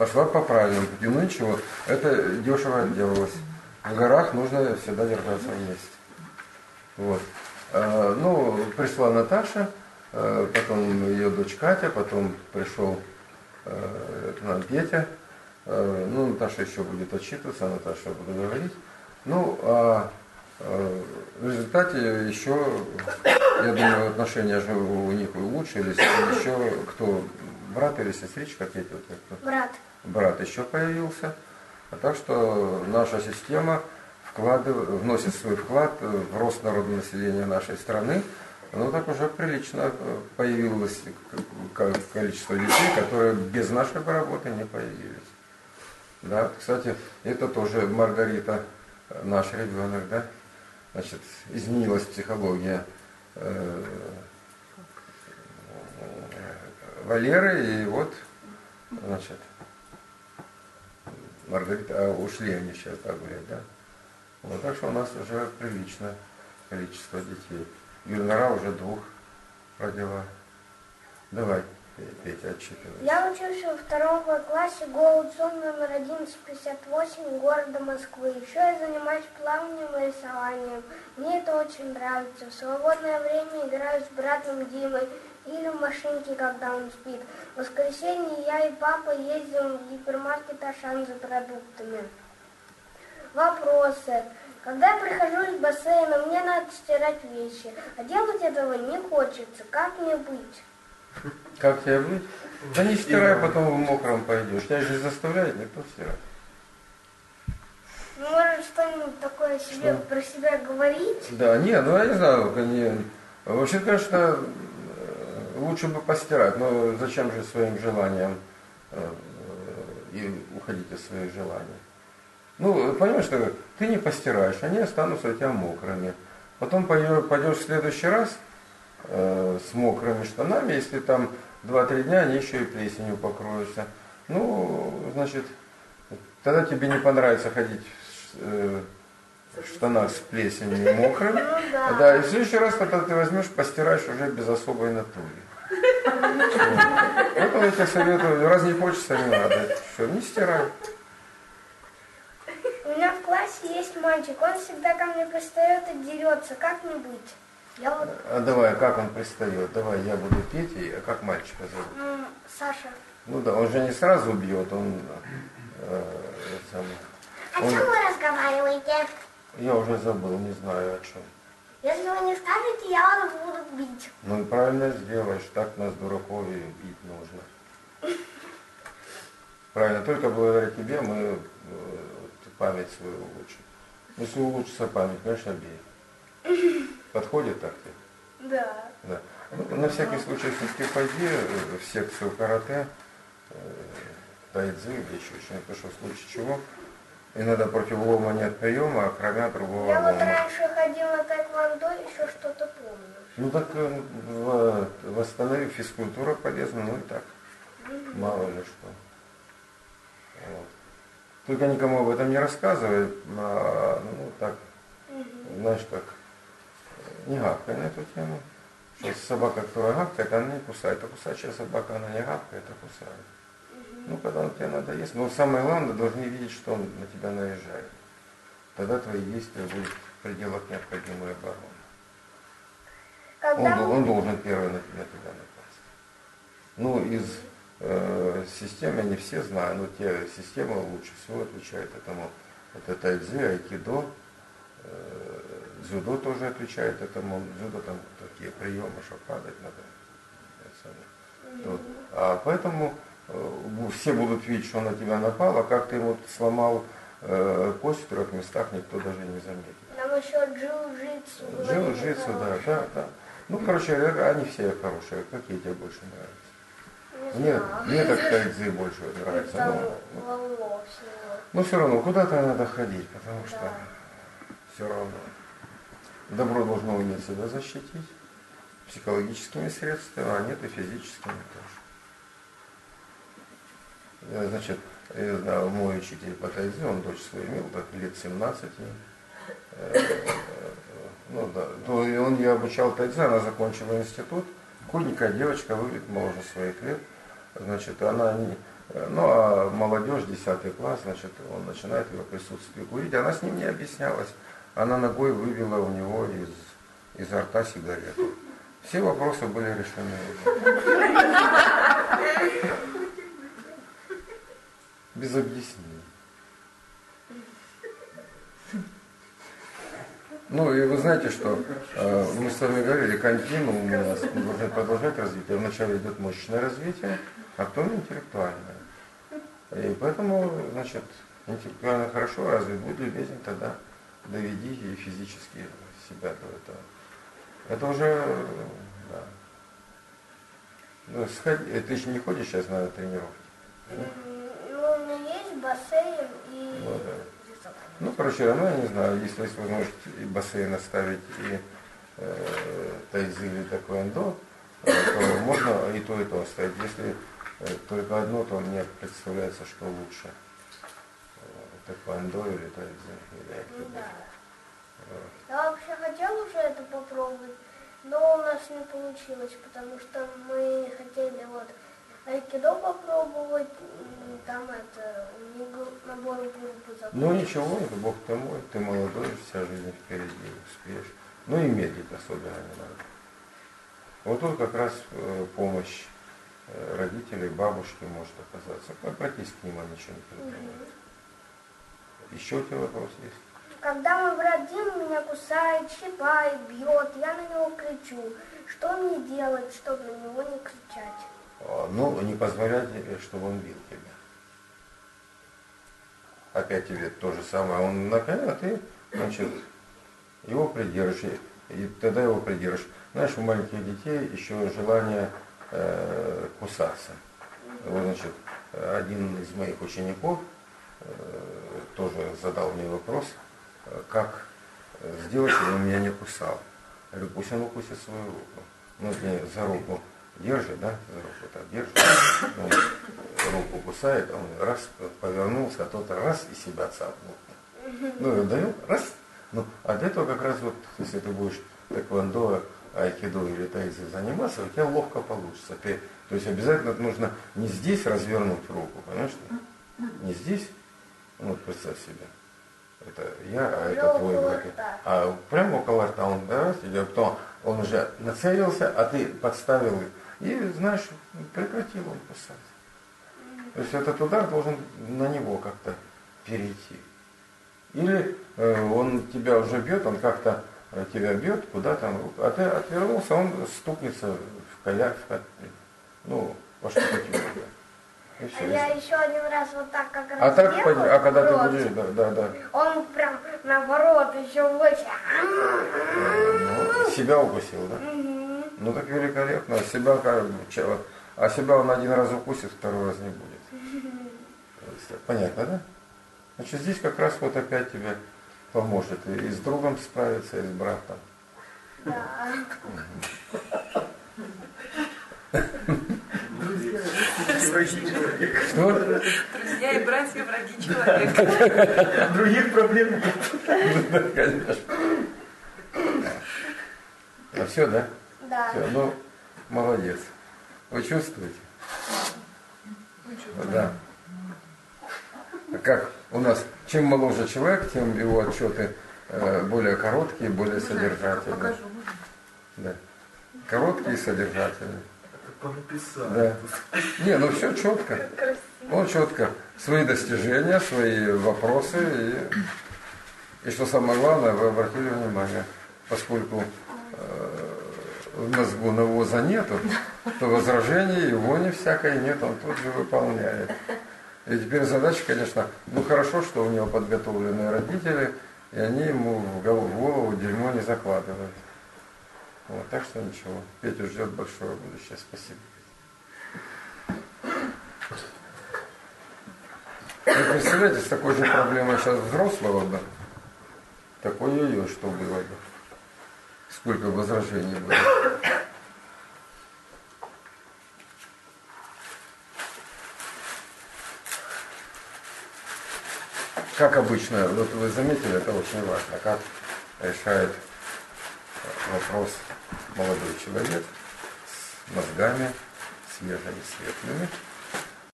пошла по правильному пути. Ну ничего, это дешево делалось. В горах нужно всегда держаться вместе. Вот. Ну, пришла Наташа, потом ее дочь Катя, потом пришел к нам Петя. Ну, Наташа еще будет отчитываться, Наташа буду говорить. Ну, в результате еще, я думаю, отношения же у них улучшились. Еще кто, брат или сестричка, Петя? Брат. Брат еще появился. А так что наша система вносит свой вклад в рост народного населения нашей страны. Ну, так уже прилично появилось количество детей, которые без нашей работы не появились. Да, кстати, это тоже Маргарита, наш ребенок, да? Значит, изменилась психология Валеры, и вот, значит, Маргарита, ушли они сейчас погулять, да? Вот, так что у нас уже приличное количество детей. Гюльнара уже 2 родила. Давай, Петя, отчитывай. Я учился во 2 классе ГОУ-ЦУМ номер 1158 города Москвы. Еще я занимаюсь плаванием и рисованием. Мне это очень нравится. В свободное время играю с братом Димой или в машинке, когда он спит. В воскресенье я и папа ездим в гипермаркет Ашан за продуктами. Вопросы. Когда я прихожу из бассейна, мне надо стирать вещи, а делать этого не хочется. Как мне быть? Как тебе быть? Да не стирай, потом в мокром пойдешь. Тебя же заставляет никто стирать. Ну, может, что-нибудь такое себе про себя говорить? Да, нет, ну я не знаю. Вообще, конечно, лучше бы постирать, но зачем же своим желанием и уходить из своих желаний? Ну, понимаешь, что ты не постираешь, они останутся у тебя мокрыми. Потом пойдешь в следующий раз с мокрыми штанами, если там 2-3 дня они еще и плесенью покроются. Ну, значит, тогда тебе не понравится ходить в штанах с плесенью и мокрыми. Да, и в следующий раз, когда ты возьмешь, постираешь уже без особой натуги. Поэтому я тебе советую, раз не хочется, не надо. Что, не стирай. У меня в классе есть мальчик, он всегда ко мне пристает и дерется. Как мне быть? Давай, как он пристает? Давай, я буду Петей, а как мальчика зовут? Саша. Ну да, он же не сразу бьет, он... О чем вы разговариваете? Я уже забыл, не знаю о чем. Если вы не скажете, я вас буду бить. Ну и правильно сделаешь, так нас, дураков, и бить нужно. Правильно, только благодаря тебе мы память свою улучшим. Если улучшится память, конечно, бей. Подходит так тебе? Да. Да. Ну, на всякий случай, все-таки пойди в секцию карате, тайцзи или еще что-нибудь, потому что в случае чего иногда против лома нет приема, а кроме другого Я лома. вот раньше ходил на тэквондо, еще что-то помню. Ну так восстановить физкультура полезна, ну и так. Мало ли что. Вот. Только никому об этом не рассказывай, ну так, знаешь, как не гавкай на эту тему. Что собака, которая гавкает, она не кусает, а кусачая собака, она не гавкает, а кусает. Ну, когда он тебе надоест, но самое главное, должны видеть, что он на тебя наезжает. Тогда твои действия будут в пределах необходимой обороны. Он должен первый на тебя напасть. Ну, из систем, я не все знаю, но те системы лучше всего отвечают этому. Это тайцзи, айкидо, дзюдо тоже отвечает этому. Дзюдо там такие приемы, что падать надо. Вот. А поэтому все будут видеть, что он на тебя напал, а как ты ему сломал кость в 3 местах, никто даже не заметит. Нам еще джиу-джитсу. Джиу-джитсу, да. Ну, короче, они все хорошие. Какие тебе больше нравятся? Мне так тайцзи больше нравится. Но все равно, куда-то надо ходить, потому что все равно. Добро должно уметь себя защитить психологическими средствами, а нет и физическими тоже. Значит, я знаю, мой учитель по тайцзи, он дочь свою имел, так лет 17. Ну да, то и он ее обучал тайцзи, она закончила институт. Худенькая девочка, выглядит моложе своих лет. Значит, она не... Ну, а молодежь, 10 класс, значит, он начинает в ее присутствии курить. Она с ним не объяснялась. Она ногой выбила у него изо рта сигарету. Все вопросы были решены. Без объяснений. Ну и вы знаете, что мы с вами говорили, континуум у нас должен продолжать развитие. Вначале идет мощное развитие, а потом интеллектуальное. И поэтому, значит, интеллектуально хорошо развит, будь любезен, тогда доведи и физически себя до этого. Это уже, да. Ну, ты же не ходишь сейчас на тренировки? Ну, у меня есть бассейн и Ну, да. рисование. Ну, короче, равно, я не знаю, если есть возможность и бассейн оставить, и тайцзи или тэквондо, то можно и то оставить. Если только одно, то мне представляется, что лучше. Тэквондо или тайцзи, или айкидо. Да. Я вообще хотела уже это попробовать, но у нас не получилось, потому что мы хотели вот айкидо попробовать, там это, набор группы закончился. Ну ничего, это Бог ты мой, ты молодой, вся жизнь впереди, успеешь. Ну и медлить особенно не надо. Вот тут как раз помощь родителей, бабушки может оказаться. Обратись к ним, они ничего не предпринимают. Еще у тебя вопрос есть? Когда мой брат Дима меня кусает, щипает, бьет, я на него кричу. Что мне делать, чтобы на него не кричать? Ну, не позволять, чтобы он бил тебя. Опять тебе то же самое. Он на коня, а ты, значит, его придержишь. И тогда его придержишь. Знаешь, у маленьких детей еще желание кусаться. Вот, значит, один из моих учеников тоже задал мне вопрос, как сделать, чтобы он меня не кусал. Я говорю, пусть он укусит свою руку. Ну, мне за руку держит, да, за руку так держит, он руку кусает, он раз повернулся, а тот раз и себя цапнул. Ну, я даю, раз. Ну, а для этого как раз вот, если ты будешь тэквондо, айкидо или тайцзи заниматься, у тебя ловко получится. То есть обязательно нужно не здесь развернуть руку, понимаешь? Не здесь, ну, вот представь себе. Это я, а это твой брат. А прямо около рта он, да, а потом он уже нацелился, а ты подставил и, знаешь, прекратил он кусать. То есть этот удар должен на него как-то перейти. Или он тебя уже бьет, он как-то тебя бьет, куда там, а ты отвернулся, он стукнется в коляк, ну, во что-то твердое. Я еще один раз вот так как раз а когда ты будешь, да. Он прям наоборот еще выше. Ну, себя укусил, да? Ну так великолепно. А себя он один раз укусит, второй раз не будет. Понятно, да? Значит, здесь как раз вот опять тебе поможет и с другом справиться, и с братом. Да. Что? Друзья и братья, враги человека. Других проблем нет. Да, конечно. А все, да? Да. Все, ну, молодец. Вы чувствуете? Да. А как у нас, чем моложе человек, тем его отчеты более короткие, более содержательные. Да. Короткие и содержательные. По написанию. Да. Не, ну все четко. Он четко. Свои достижения, свои вопросы. И что самое главное, вы обратили внимание, поскольку в мозгу навоза нету, то возражений его не всякой нет, он тут же выполняет. И теперь задача, конечно, ну хорошо, что у него подготовленные родители, и они ему в голову дерьмо не закладывают. Вот, так что ничего. Петю ждет большое будущее. Спасибо. Вы представляете, с такой же проблемой сейчас взрослого бы, такой ее что было бы. Сколько возражений было. Как обычно, вот вы заметили, это очень важно, как решает вопрос молодой человек с мозгами свежими, светлыми.